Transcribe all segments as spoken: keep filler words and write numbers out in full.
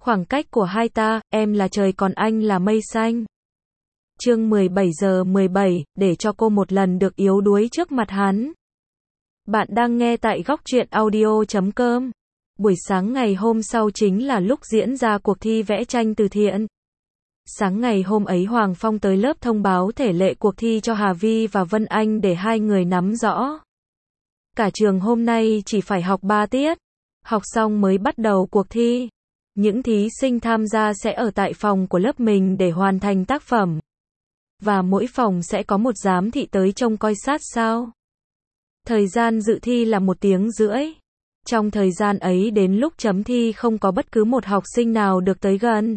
Khoảng cách của hai ta, em là trời còn anh là mây xanh. Chương mười bảy giờ mười bảy, để cho cô một lần được yếu đuối trước mặt hắn. Bạn đang nghe tại góc truyện audio chấm com. Buổi sáng ngày hôm sau chính là lúc diễn ra cuộc thi vẽ tranh từ thiện. Sáng ngày hôm ấy Hoàng Phong tới lớp thông báo thể lệ cuộc thi cho Hà Vi và Vân Anh để hai người nắm rõ. Cả trường hôm nay chỉ phải học ba tiết. Học xong mới bắt đầu cuộc thi. Những thí sinh tham gia sẽ ở tại phòng của lớp mình để hoàn thành tác phẩm. Và mỗi phòng sẽ có một giám thị tới trông coi sát sao. Thời gian dự thi là một tiếng rưỡi. Trong thời gian ấy đến lúc chấm thi không có bất cứ một học sinh nào được tới gần.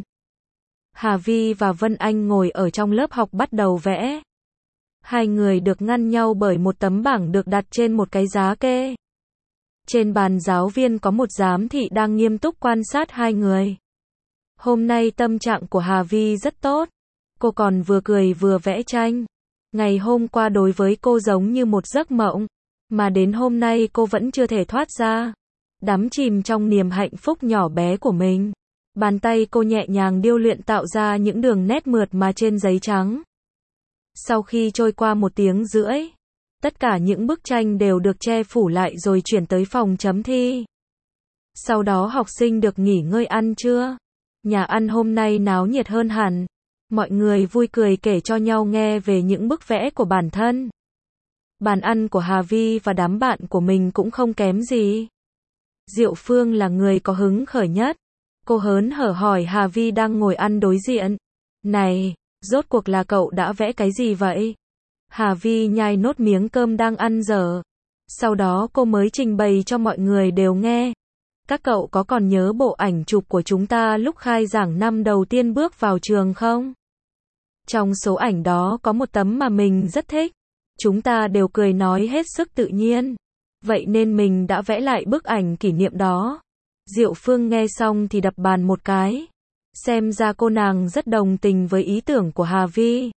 Hà Vi và Vân Anh ngồi ở trong lớp học bắt đầu vẽ. Hai người được ngăn nhau bởi một tấm bảng được đặt trên một cái giá kê. Trên bàn giáo viên có một giám thị đang nghiêm túc quan sát hai người. Hôm nay tâm trạng của Hà Vi rất tốt. Cô còn vừa cười vừa vẽ tranh. Ngày hôm qua đối với cô giống như một giấc mộng. Mà đến hôm nay cô vẫn chưa thể thoát ra. Đắm chìm trong niềm hạnh phúc nhỏ bé của mình. Bàn tay cô nhẹ nhàng điêu luyện tạo ra những đường nét mượt mà trên giấy trắng. Sau khi trôi qua một tiếng rưỡi, tất cả những bức tranh đều được che phủ lại rồi chuyển tới phòng chấm thi. Sau đó học sinh được nghỉ ngơi ăn trưa. Nhà ăn hôm nay náo nhiệt hơn hẳn. Mọi người vui cười kể cho nhau nghe về những bức vẽ của bản thân. Bàn ăn của Hà Vi và đám bạn của mình cũng không kém gì. Diệu Phương là người có hứng khởi nhất. Cô hớn hở hỏi Hà Vi đang ngồi ăn đối diện. Này, rốt cuộc là cậu đã vẽ cái gì vậy? Hà Vi nhai nốt miếng cơm đang ăn dở. Sau đó cô mới trình bày cho mọi người đều nghe. Các cậu có còn nhớ bộ ảnh chụp của chúng ta lúc khai giảng năm đầu tiên bước vào trường không? Trong số ảnh đó có một tấm mà mình rất thích. Chúng ta đều cười nói hết sức tự nhiên. Vậy nên mình đã vẽ lại bức ảnh kỷ niệm đó. Diệu Phương nghe xong thì đập bàn một cái. Xem ra cô nàng rất đồng tình với ý tưởng của Hà Vi.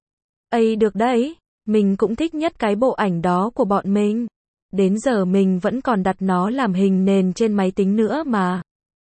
Ây được đấy, mình cũng thích nhất cái bộ ảnh đó của bọn mình. Đến giờ mình vẫn còn đặt nó làm hình nền trên máy tính nữa mà.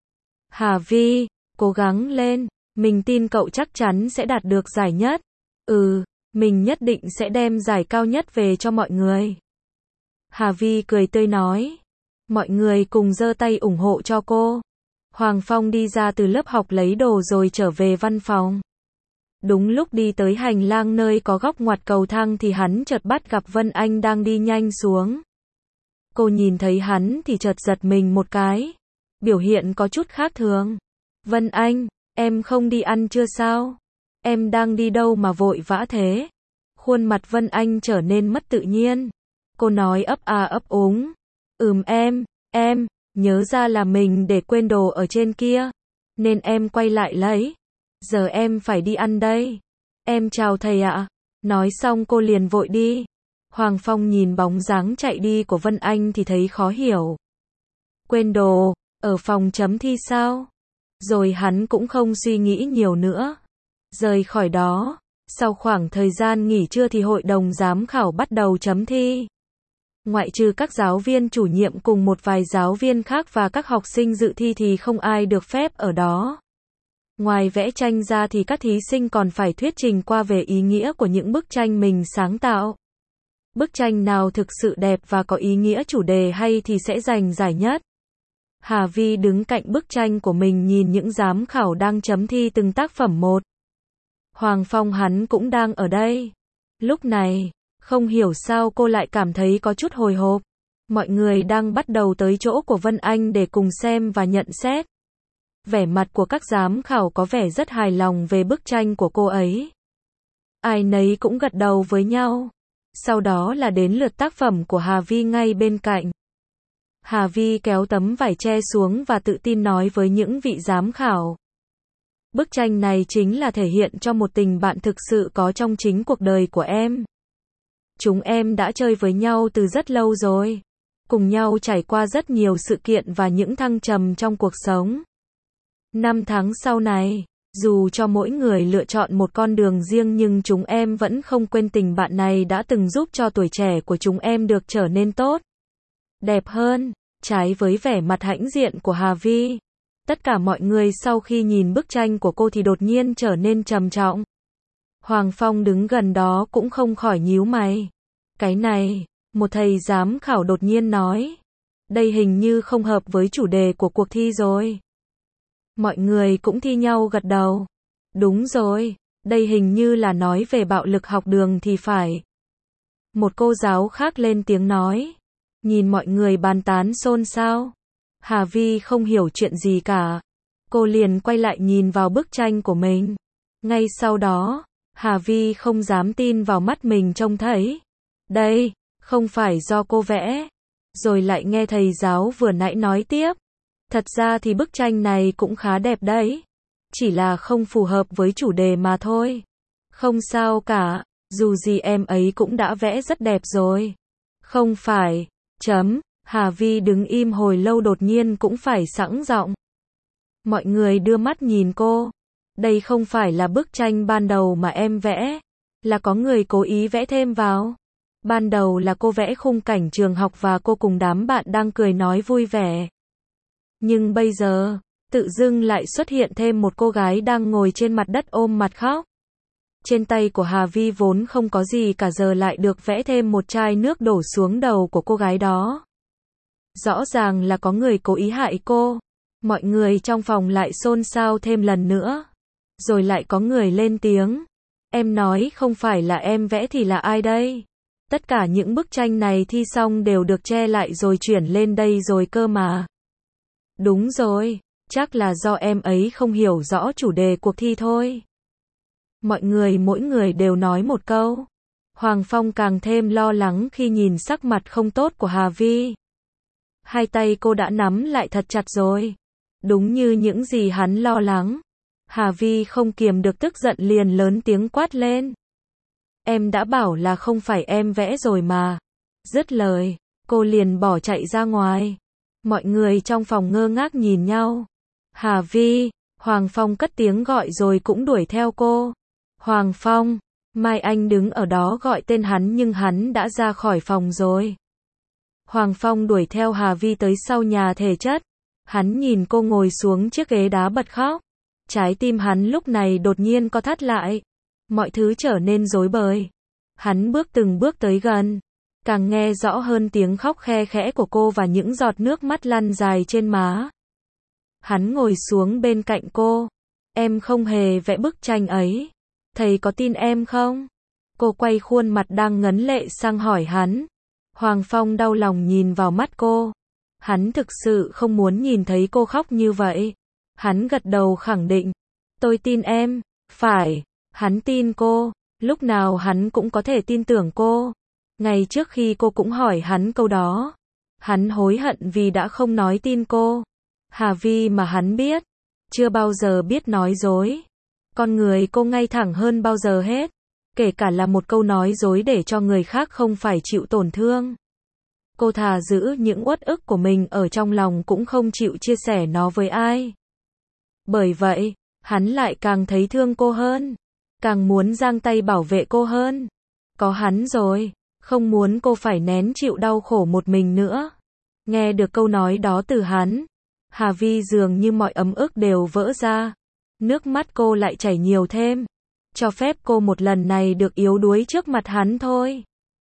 Hà Vi, cố gắng lên, mình tin cậu chắc chắn sẽ đạt được giải nhất. Ừ, mình nhất định sẽ đem giải cao nhất về cho mọi người. Hà Vi cười tươi nói. Mọi người cùng giơ tay ủng hộ cho cô. Hoàng Phong đi ra từ lớp học lấy đồ rồi trở về văn phòng. Đúng lúc đi tới hành lang nơi có góc ngoặt cầu thang thì hắn chợt bắt gặp Vân Anh đang đi nhanh xuống. Cô nhìn thấy hắn thì chợt giật mình một cái. Biểu hiện có chút khác thường. Vân Anh, em không đi ăn trưa sao? Em đang đi đâu mà vội vã thế? Khuôn mặt Vân Anh trở nên mất tự nhiên. Cô nói ấp a ấp úng. Ừm em, em, nhớ ra là mình để quên đồ ở trên kia. Nên em quay lại lấy. Giờ em phải đi ăn đây. Em chào thầy ạ. Nói xong cô liền vội đi. Hoàng Phong nhìn bóng dáng chạy đi của Vân Anh thì thấy khó hiểu. Quên đồ, ở phòng chấm thi sao? Rồi hắn cũng không suy nghĩ nhiều nữa. Rời khỏi đó, sau khoảng thời gian nghỉ trưa thì hội đồng giám khảo bắt đầu chấm thi. Ngoại trừ các giáo viên chủ nhiệm cùng một vài giáo viên khác và các học sinh dự thi thì không ai được phép ở đó. Ngoài vẽ tranh ra thì các thí sinh còn phải thuyết trình qua về ý nghĩa của những bức tranh mình sáng tạo. Bức tranh nào thực sự đẹp và có ý nghĩa chủ đề hay thì sẽ giành giải nhất. Hà Vi đứng cạnh bức tranh của mình nhìn những giám khảo đang chấm thi từng tác phẩm một. Hoàng Phong hắn cũng đang ở đây. Lúc này, không hiểu sao cô lại cảm thấy có chút hồi hộp. Mọi người đang bắt đầu tới chỗ của Vân Anh để cùng xem và nhận xét. Vẻ mặt của các giám khảo có vẻ rất hài lòng về bức tranh của cô ấy. Ai nấy cũng gật đầu với nhau. Sau đó là đến lượt tác phẩm của Hà Vi ngay bên cạnh. Hà Vi kéo tấm vải che xuống và tự tin nói với những vị giám khảo. Bức tranh này chính là thể hiện cho một tình bạn thực sự có trong chính cuộc đời của em. Chúng em đã chơi với nhau từ rất lâu rồi. Cùng nhau trải qua rất nhiều sự kiện và những thăng trầm trong cuộc sống. Năm tháng sau này, dù cho mỗi người lựa chọn một con đường riêng nhưng chúng em vẫn không quên tình bạn này đã từng giúp cho tuổi trẻ của chúng em được trở nên tốt, đẹp hơn. Trái với vẻ mặt hãnh diện của Hà Vi, Tất cả mọi người sau khi nhìn bức tranh của cô thì đột nhiên trở nên trầm trọng. Hoàng Phong đứng gần đó cũng không khỏi nhíu mày. Cái này, một thầy giám khảo đột nhiên nói. Đây hình như không hợp với chủ đề của cuộc thi rồi. Mọi người cũng thi nhau gật đầu. Đúng rồi, đây hình như là nói về bạo lực học đường thì phải. Một cô giáo khác lên tiếng nói. Nhìn mọi người bàn tán xôn xao. Hà Vi không hiểu chuyện gì cả. Cô liền quay lại nhìn vào bức tranh của mình. Ngay sau đó, Hà Vi không dám tin vào mắt mình trông thấy. Đây, không phải do cô vẽ. Rồi lại nghe thầy giáo vừa nãy nói tiếp. Thật ra thì bức tranh này cũng khá đẹp đấy. Chỉ là không phù hợp với chủ đề mà thôi. Không sao cả, dù gì em ấy cũng đã vẽ rất đẹp rồi. Không phải, chấm, Hà Vi đứng im hồi lâu đột nhiên cũng phải sẵn giọng. Mọi người đưa mắt nhìn cô. Đây không phải là bức tranh ban đầu mà em vẽ. Là có người cố ý vẽ thêm vào. Ban đầu là cô vẽ khung cảnh trường học và cô cùng đám bạn đang cười nói vui vẻ. Nhưng bây giờ, tự dưng lại xuất hiện thêm một cô gái đang ngồi trên mặt đất ôm mặt khóc. Trên tay của Hà Vi vốn không có gì cả giờ lại được vẽ thêm một chai nước đổ xuống đầu của cô gái đó. Rõ ràng là có người cố ý hại cô. Mọi người trong phòng lại xôn xao thêm lần nữa. Rồi lại có người lên tiếng. Em nói không phải là em vẽ thì là ai đây? Tất cả những bức tranh này thi xong đều được che lại rồi chuyển lên đây rồi cơ mà. Đúng rồi, chắc là do em ấy không hiểu rõ chủ đề cuộc thi thôi. Mọi người mỗi người đều nói một câu. Hoàng Phong càng thêm lo lắng khi nhìn sắc mặt không tốt của Hà Vi. Hai tay cô đã nắm lại thật chặt rồi. Đúng như những gì hắn lo lắng. Hà Vi không kiềm được tức giận liền lớn tiếng quát lên. Em đã bảo là không phải em vẽ rồi mà. Dứt lời, cô liền bỏ chạy ra ngoài. Mọi người trong phòng ngơ ngác nhìn nhau. Hà Vi, Hoàng Phong cất tiếng gọi rồi cũng đuổi theo cô. Hoàng Phong, Mai Anh đứng ở đó gọi tên hắn nhưng hắn đã ra khỏi phòng rồi. Hoàng Phong đuổi theo Hà Vi tới sau nhà thể chất. Hắn nhìn cô ngồi xuống chiếc ghế đá bật khóc. Trái tim hắn lúc này đột nhiên co thắt lại. Mọi thứ trở nên rối bời. Hắn bước từng bước tới gần. Càng nghe rõ hơn tiếng khóc khe khẽ của cô và những giọt nước mắt lăn dài trên má. Hắn ngồi xuống bên cạnh cô. Em không hề vẽ bức tranh ấy. Thầy có tin em không? Cô quay khuôn mặt đang ngấn lệ sang hỏi hắn. Hoàng Phong đau lòng nhìn vào mắt cô. Hắn thực sự không muốn nhìn thấy cô khóc như vậy. Hắn gật đầu khẳng định. Tôi tin em. Phải, hắn tin cô. Lúc nào hắn cũng có thể tin tưởng cô. Ngay trước khi cô cũng hỏi hắn câu đó. Hắn hối hận vì đã không nói tin cô. Hà Vi mà hắn biết. Chưa bao giờ biết nói dối. Con người cô ngay thẳng hơn bao giờ hết. Kể cả là một câu nói dối để cho người khác không phải chịu tổn thương. Cô thà giữ những uất ức của mình ở trong lòng cũng không chịu chia sẻ nó với ai. Bởi vậy, hắn lại càng thấy thương cô hơn. Càng muốn giang tay bảo vệ cô hơn. Có hắn rồi, không muốn cô phải nén chịu đau khổ một mình nữa. Nghe được câu nói đó từ hắn, Hà Vi dường như mọi ấm ức đều vỡ ra. Nước mắt cô lại chảy nhiều thêm. Cho phép cô một lần này được yếu đuối trước mặt hắn thôi.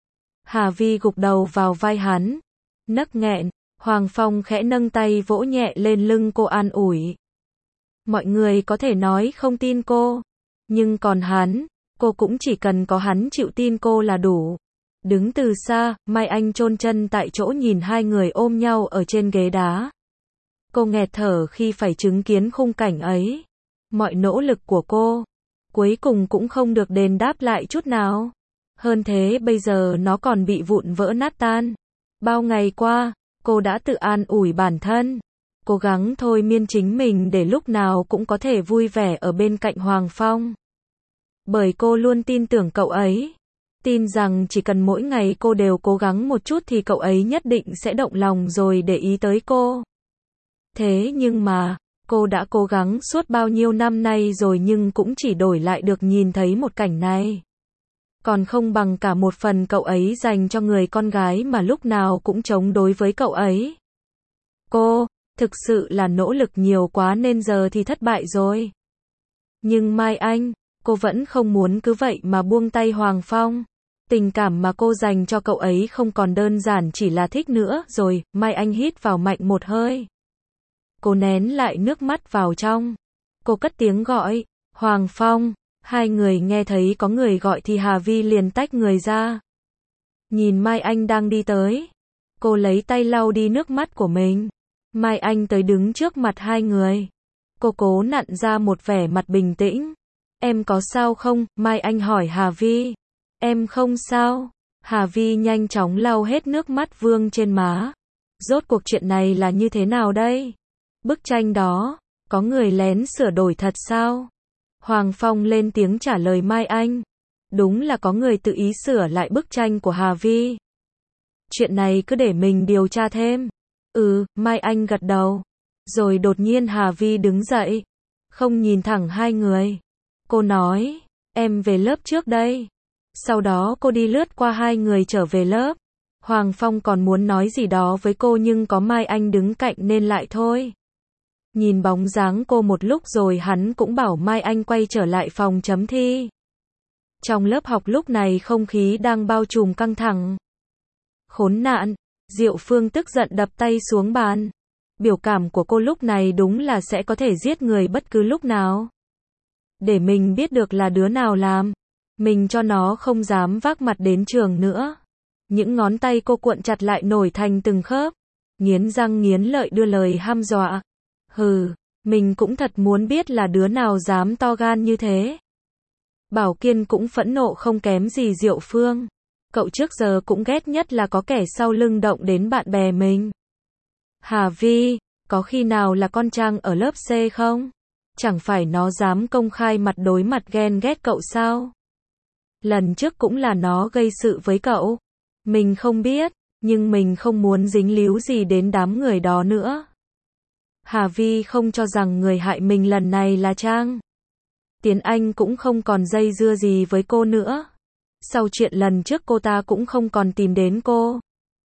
Hà Vi gục đầu vào vai hắn. Nấc nghẹn, Hoàng Phong khẽ nâng tay vỗ nhẹ lên lưng cô an ủi. Mọi người có thể nói không tin cô. Nhưng còn hắn, cô cũng chỉ cần có hắn chịu tin cô là đủ. Đứng từ xa, Mai Anh chôn chân tại chỗ nhìn hai người ôm nhau ở trên ghế đá. Cô nghẹt thở khi phải chứng kiến khung cảnh ấy. Mọi nỗ lực của cô, cuối cùng cũng không được đền đáp lại chút nào. Hơn thế bây giờ nó còn bị vụn vỡ nát tan. Bao ngày qua, cô đã tự an ủi bản thân. Cố gắng thôi miên chính mình để lúc nào cũng có thể vui vẻ ở bên cạnh Hoàng Phong. Bởi cô luôn tin tưởng cậu ấy. Tin rằng chỉ cần mỗi ngày cô đều cố gắng một chút thì cậu ấy nhất định sẽ động lòng rồi để ý tới cô. Thế nhưng mà, cô đã cố gắng suốt bao nhiêu năm nay rồi nhưng cũng chỉ đổi lại được nhìn thấy một cảnh này. Còn không bằng cả một phần cậu ấy dành cho người con gái mà lúc nào cũng chống đối với cậu ấy. Cô, Thực sự là nỗ lực nhiều quá nên giờ thì thất bại rồi. Nhưng Mai Anh, cô vẫn không muốn cứ vậy mà buông tay Hoàng Phong. Tình cảm mà cô dành cho cậu ấy không còn đơn giản chỉ là thích nữa rồi. Mai Anh hít vào mạnh một hơi. Cô nén lại nước mắt vào trong. Cô cất tiếng gọi, Hoàng Phong. Hai người nghe thấy có người gọi thì Hà Vi liền tách người ra. Nhìn Mai Anh đang đi tới. Cô lấy tay lau đi nước mắt của mình. Mai Anh tới đứng trước mặt hai người. Cô cố nặn ra một vẻ mặt bình tĩnh. Em có sao không? Mai Anh hỏi Hà Vi. Em không sao. Hà Vi nhanh chóng lau hết nước mắt vương trên má. Rốt cuộc chuyện này là như thế nào đây? Bức tranh đó, có người lén sửa đổi thật sao? Hoàng Phong lên tiếng trả lời Mai Anh. Đúng là có người tự ý sửa lại bức tranh của Hà Vi. Chuyện này cứ để mình điều tra thêm. Ừ, Mai Anh gật đầu. Rồi đột nhiên Hà Vi đứng dậy. Không nhìn thẳng hai người. Cô nói, em về lớp trước đây. Sau đó cô đi lướt qua hai người trở về lớp. Hoàng Phong còn muốn nói gì đó với cô nhưng có Mai Anh đứng cạnh nên lại thôi. Nhìn bóng dáng cô một lúc rồi hắn cũng bảo Mai Anh quay trở lại phòng chấm thi. Trong lớp học lúc này không khí đang bao trùm căng thẳng. Khốn nạn, Diệu Phương tức giận đập tay xuống bàn. Biểu cảm của cô lúc này đúng là sẽ có thể giết người bất cứ lúc nào. Để mình biết được là đứa nào làm. Mình cho nó không dám vác mặt đến trường nữa. Những ngón tay cô cuộn chặt lại nổi thành từng khớp. Nghiến răng nghiến lợi đưa lời hăm dọa. Hừ, mình cũng thật muốn biết là đứa nào dám to gan như thế. Bảo Kiên cũng phẫn nộ không kém gì Diệu Phương. Cậu trước giờ cũng ghét nhất là có kẻ sau lưng động đến bạn bè mình. Hà Vi, có khi nào là con Trang ở lớp C không? Chẳng phải nó dám công khai mặt đối mặt ghen ghét cậu sao? Lần trước cũng là nó gây sự với cậu. Mình không biết, nhưng mình không muốn dính líu gì đến đám người đó nữa. Hà Vi không cho rằng người hại mình lần này là Trang. Tiến Anh cũng không còn dây dưa gì với cô nữa. Sau chuyện lần trước cô ta cũng không còn tìm đến cô.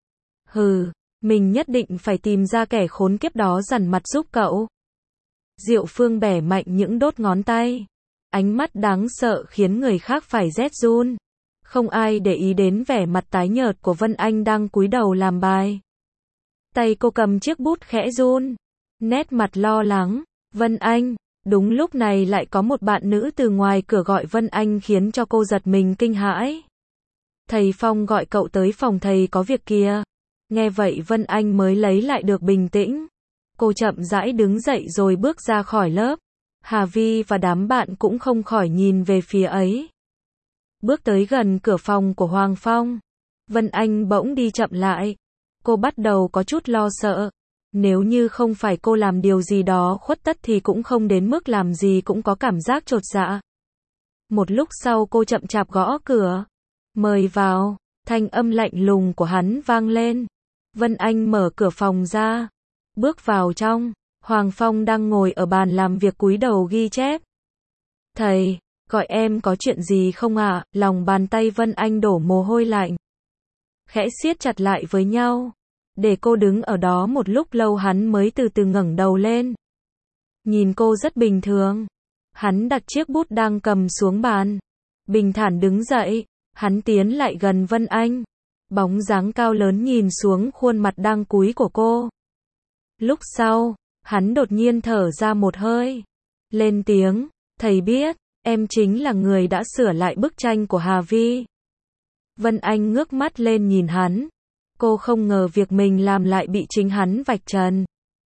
Hừ, mình nhất định phải tìm ra kẻ khốn kiếp đó dằn mặt giúp cậu. Diệu Phương bẻ mạnh những đốt ngón tay. Ánh mắt đáng sợ khiến người khác phải rét run. Không ai để ý đến vẻ mặt tái nhợt của Vân Anh đang cúi đầu làm bài. Tay cô cầm chiếc bút khẽ run. Nét mặt lo lắng. Vân Anh. Đúng lúc này lại có một bạn nữ từ ngoài cửa gọi Vân Anh khiến cho cô giật mình kinh hãi. Thầy Phong gọi cậu tới phòng thầy có việc kìa. Nghe vậy Vân Anh mới lấy lại được bình tĩnh. Cô chậm rãi đứng dậy rồi bước ra khỏi lớp. Hà Vi và đám bạn cũng không khỏi nhìn về phía ấy. Bước tới gần cửa phòng của Hoàng Phong. Vân Anh bỗng đi chậm lại. Cô bắt đầu có chút lo sợ. Nếu như không phải cô làm điều gì đó khuất tất thì cũng không đến mức làm gì cũng có cảm giác chột dạ. Một lúc sau cô chậm chạp gõ cửa. Mời vào, thanh âm lạnh lùng của hắn vang lên. Vân Anh mở cửa phòng ra. Bước vào trong, Hoàng Phong đang ngồi ở bàn làm việc cúi đầu ghi chép. Thầy, gọi em có chuyện gì không ạ? À? Lòng bàn tay Vân Anh đổ mồ hôi lạnh. Khẽ siết chặt lại với nhau. Để cô đứng ở đó một lúc lâu hắn mới từ từ ngẩng đầu lên. Nhìn cô rất bình thường. Hắn đặt chiếc bút đang cầm xuống bàn. Bình thản đứng dậy. Hắn tiến lại gần Vân Anh. Bóng dáng cao lớn nhìn xuống khuôn mặt đang cúi của cô. Lúc sau, hắn đột nhiên thở ra một hơi. Lên tiếng, thầy biết, em chính là người đã sửa lại bức tranh của Hà Vi. Vân Anh ngước mắt lên nhìn hắn. Cô không ngờ việc mình làm lại bị chính hắn vạch trần.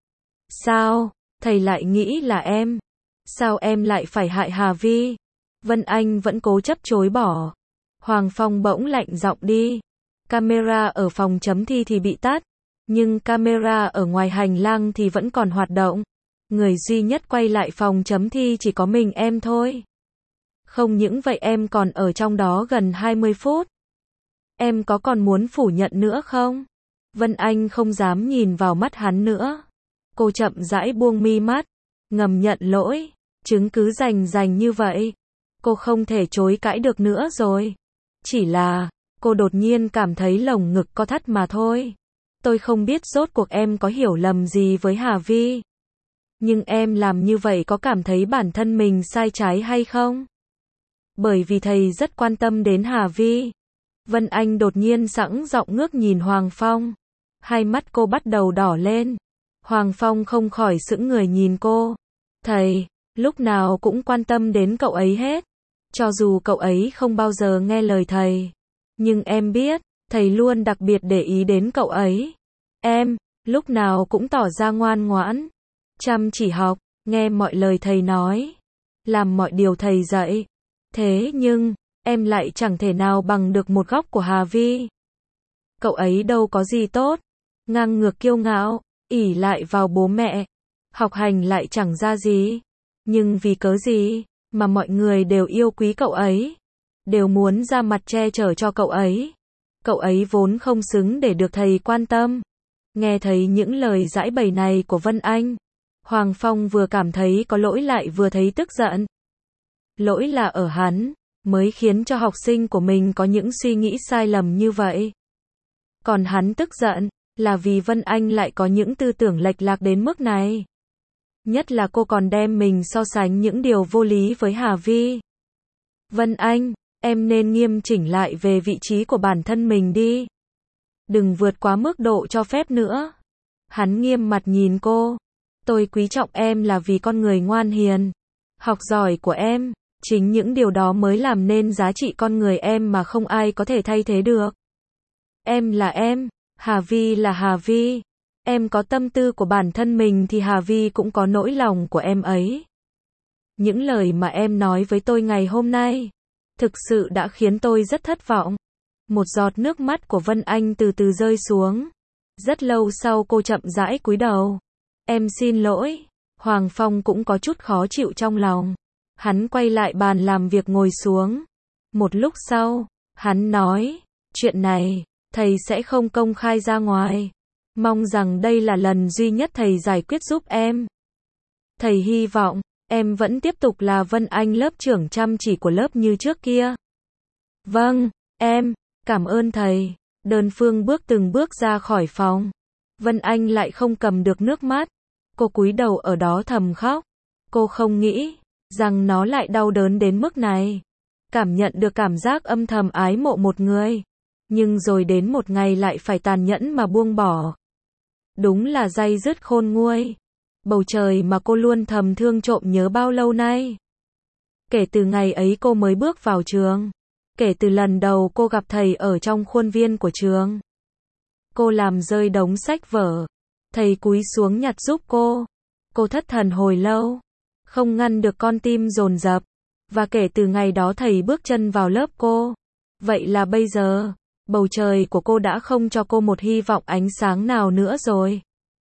Sao, thầy lại nghĩ là em? Sao em lại phải hại Hà Vi? Vân Anh vẫn cố chấp chối bỏ. Hoàng Phong bỗng lạnh giọng đi. Camera ở phòng chấm thi thì bị tắt. Nhưng camera ở ngoài hành lang thì vẫn còn hoạt động. Người duy nhất quay lại phòng chấm thi chỉ có mình em thôi. Không những vậy em còn ở trong đó gần hai mươi phút. Em có còn muốn phủ nhận nữa không? Vân Anh không dám nhìn vào mắt hắn nữa. Cô chậm rãi buông mi mắt. Ngầm nhận lỗi. Chứng cứ rành rành như vậy. Cô không thể chối cãi được nữa rồi. Chỉ là, cô đột nhiên cảm thấy lồng ngực co thắt mà thôi. Tôi không biết rốt cuộc em có hiểu lầm gì với Hà Vi. Nhưng em làm như vậy có cảm thấy bản thân mình sai trái hay không? Bởi vì thầy rất quan tâm đến Hà Vi. Vân Anh đột nhiên sẵn giọng ngước nhìn Hoàng Phong. Hai mắt cô bắt đầu đỏ lên. Hoàng Phong không khỏi sững người nhìn cô. Thầy, lúc nào cũng quan tâm đến cậu ấy hết. Cho dù cậu ấy không bao giờ nghe lời thầy. Nhưng em biết, thầy luôn đặc biệt để ý đến cậu ấy. Em, lúc nào cũng tỏ ra ngoan ngoãn. Chăm chỉ học, nghe mọi lời thầy nói. Làm mọi điều thầy dạy. Thế nhưng, em lại chẳng thể nào bằng được một góc của Hà Vi. Cậu ấy đâu có gì tốt. Ngang ngược kiêu ngạo, ỷ lại vào bố mẹ. Học hành lại chẳng ra gì. Nhưng vì cớ gì mà mọi người đều yêu quý cậu ấy. Đều muốn ra mặt che chở cho cậu ấy. Cậu ấy vốn không xứng để được thầy quan tâm. Nghe thấy những lời giãi bày này của Vân Anh. Hoàng Phong vừa cảm thấy có lỗi lại vừa thấy tức giận. Lỗi là ở hắn, mới khiến cho học sinh của mình có những suy nghĩ sai lầm như vậy. Còn hắn tức giận, là vì Vân Anh lại có những tư tưởng lệch lạc đến mức này. Nhất là cô còn đem mình so sánh những điều vô lý với Hà Vi. Vân Anh, em nên nghiêm chỉnh lại về vị trí của bản thân mình đi. Đừng vượt quá mức độ cho phép nữa. Hắn nghiêm mặt nhìn cô. Tôi quý trọng em là vì con người ngoan hiền, học giỏi của em. Chính những điều đó mới làm nên giá trị con người em mà không ai có thể thay thế được. Em là em, Hà Vi là Hà Vi. Em có tâm tư của bản thân mình thì Hà Vi cũng có nỗi lòng của em ấy. Những lời mà em nói với tôi ngày hôm nay, thực sự đã khiến tôi rất thất vọng. Một giọt nước mắt của Vân Anh từ từ rơi xuống. Rất lâu sau cô chậm rãi cúi đầu. Em xin lỗi. Hoàng Phong cũng có chút khó chịu trong lòng. Hắn quay lại bàn làm việc ngồi xuống. Một lúc sau, hắn nói, chuyện này, thầy sẽ không công khai ra ngoài. Mong rằng đây là lần duy nhất thầy giải quyết giúp em. Thầy hy vọng, em vẫn tiếp tục là Vân Anh lớp trưởng chăm chỉ của lớp như trước kia. Vâng, em, cảm ơn thầy. Đơn phương bước từng bước ra khỏi phòng. Vân Anh lại không cầm được nước mắt. Cô cúi đầu ở đó thầm khóc. Cô không nghĩ rằng nó lại đau đớn đến mức này. Cảm nhận được cảm giác âm thầm ái mộ một người. Nhưng rồi đến một ngày lại phải tàn nhẫn mà buông bỏ. Đúng là day dứt khôn nguôi. Bầu trời mà cô luôn thầm thương trộm nhớ bao lâu nay. Kể từ ngày ấy cô mới bước vào trường. Kể từ lần đầu cô gặp thầy ở trong khuôn viên của trường. Cô làm rơi đống sách vở. Thầy cúi xuống nhặt giúp cô. Cô thất thần hồi lâu. Không ngăn được con tim dồn dập. Và kể từ ngày đó thầy bước chân vào lớp cô. Vậy là bây giờ, bầu trời của cô đã không cho cô một hy vọng ánh sáng nào nữa rồi.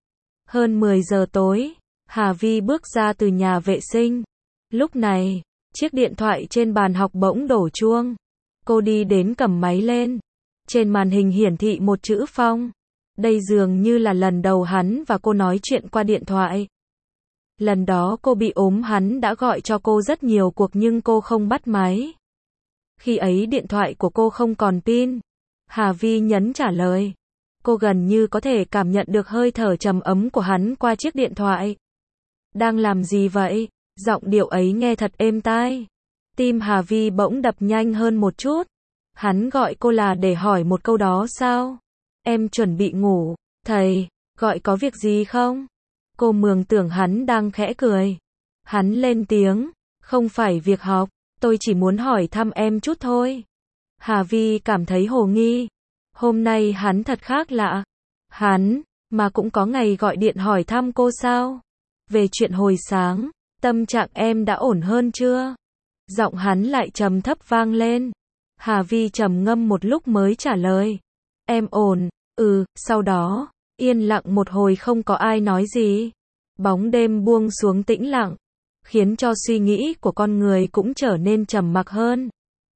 Hơn mười giờ tối, Hà Vi bước ra từ nhà vệ sinh. Lúc này, chiếc điện thoại trên bàn học bỗng đổ chuông. Cô đi đến cầm máy lên. Trên màn hình hiển thị một chữ Phong. Đây dường như là lần đầu hắn và cô nói chuyện qua điện thoại. Lần đó cô bị ốm hắn đã gọi cho cô rất nhiều cuộc nhưng cô không bắt máy. Khi ấy điện thoại của cô không còn pin. Hà Vi nhấn trả lời. Cô gần như có thể cảm nhận được hơi thở trầm ấm của hắn qua chiếc điện thoại. Đang làm gì vậy? Giọng điệu ấy nghe thật êm tai. Tim Hà Vi bỗng đập nhanh hơn một chút. Hắn gọi cô là để hỏi một câu đó sao? Em chuẩn bị ngủ. Thầy, gọi có việc gì không? Cô mường tưởng hắn đang khẽ cười. Hắn lên tiếng. Không phải việc học. Tôi chỉ muốn hỏi thăm em chút thôi. Hà Vi cảm thấy hồ nghi. Hôm nay hắn thật khác lạ. Hắn, mà cũng có ngày gọi điện hỏi thăm cô sao? Về chuyện hồi sáng, tâm trạng em đã ổn hơn chưa? Giọng hắn lại trầm thấp vang lên. Hà Vi trầm ngâm một lúc mới trả lời. Em ổn, ừ, sau đó, yên lặng một hồi không có ai nói gì. Bóng đêm buông xuống tĩnh lặng, khiến cho suy nghĩ của con người cũng trở nên trầm mặc hơn.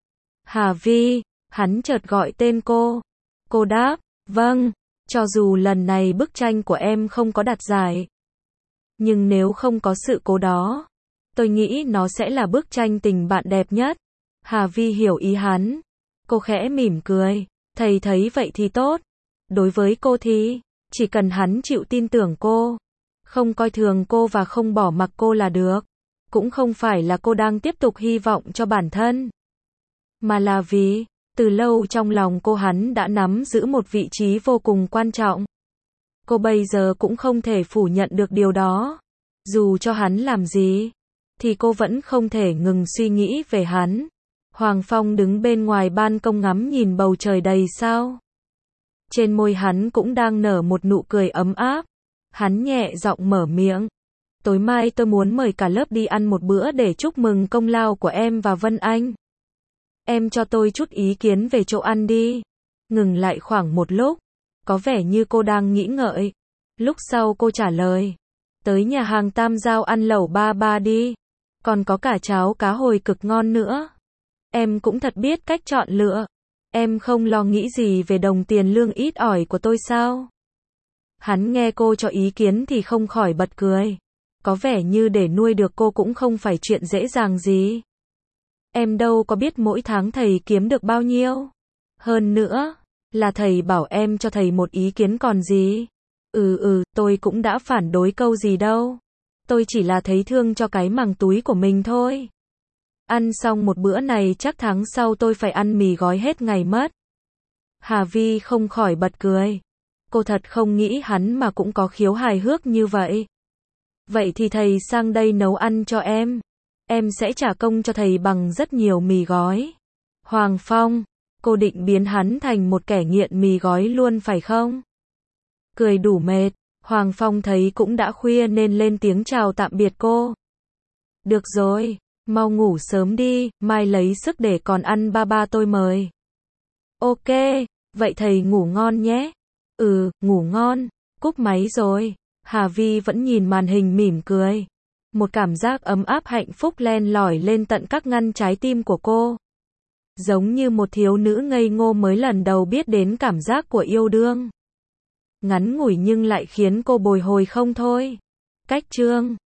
Hà Vi, hắn chợt gọi tên cô. Cô đáp, vâng, cho dù lần này bức tranh của em không có đạt giải. Nhưng nếu không có sự cố đó, tôi nghĩ nó sẽ là bức tranh tình bạn đẹp nhất. Hà Vi hiểu ý hắn. Cô khẽ mỉm cười. Thầy thấy vậy thì tốt. Đối với cô thì, Chỉ cần hắn chịu tin tưởng cô, không coi thường cô và không bỏ mặc cô là được. Cũng không phải là cô đang tiếp tục hy vọng cho bản thân, mà là vì, từ lâu trong lòng cô hắn đã nắm giữ một vị trí vô cùng quan trọng. Cô bây giờ cũng không thể phủ nhận được điều đó. Dù cho hắn làm gì, thì cô vẫn không thể ngừng suy nghĩ về hắn. Hoàng Phong đứng bên ngoài ban công ngắm nhìn bầu trời đầy sao. Trên môi hắn cũng đang nở một nụ cười ấm áp. Hắn nhẹ giọng mở miệng. Tối mai tôi muốn mời cả lớp đi ăn một bữa để chúc mừng công lao của em và Vân Anh. Em cho tôi chút ý kiến về chỗ ăn đi. Ngừng lại khoảng một lúc. Có vẻ như cô đang nghĩ ngợi. Lúc sau cô trả lời. Tới nhà hàng Tam Giao ăn lẩu ba ba đi. Còn có cả cháo cá hồi cực ngon nữa. Em cũng thật biết cách chọn lựa. Em không lo nghĩ gì về đồng tiền lương ít ỏi của tôi sao? Hắn nghe cô cho ý kiến thì không khỏi bật cười. Có vẻ như để nuôi được cô cũng không phải chuyện dễ dàng gì. Em đâu có biết mỗi tháng thầy kiếm được bao nhiêu. Hơn nữa, là thầy bảo em cho thầy một ý kiến còn gì. Ừ ừ, tôi cũng đã phản đối câu gì đâu. Tôi chỉ là thấy thương cho cái màng túi của mình thôi. Ăn xong một bữa này chắc tháng sau tôi phải ăn mì gói hết ngày mất. Hà Vi không khỏi bật cười. Cô thật không nghĩ hắn mà cũng có khiếu hài hước như vậy. Vậy thì thầy sang đây nấu ăn cho em. Em sẽ trả công cho thầy bằng rất nhiều mì gói. Hoàng Phong, cô định biến hắn thành một kẻ nghiện mì gói luôn phải không? Cười đủ mệt, Hoàng Phong thấy cũng đã khuya nên lên tiếng chào tạm biệt cô. Được rồi, mau ngủ sớm đi, mai lấy sức để còn ăn ba ba tôi mời. Ok, vậy thầy ngủ ngon nhé. Ừ, ngủ ngon, cúp máy rồi. Hà Vi vẫn nhìn màn hình mỉm cười. Một cảm giác ấm áp hạnh phúc len lỏi lên tận các ngăn trái tim của cô. Giống như một thiếu nữ ngây ngô mới lần đầu biết đến cảm giác của yêu đương. Ngắn ngủi nhưng lại khiến cô bồi hồi không thôi. Cách chương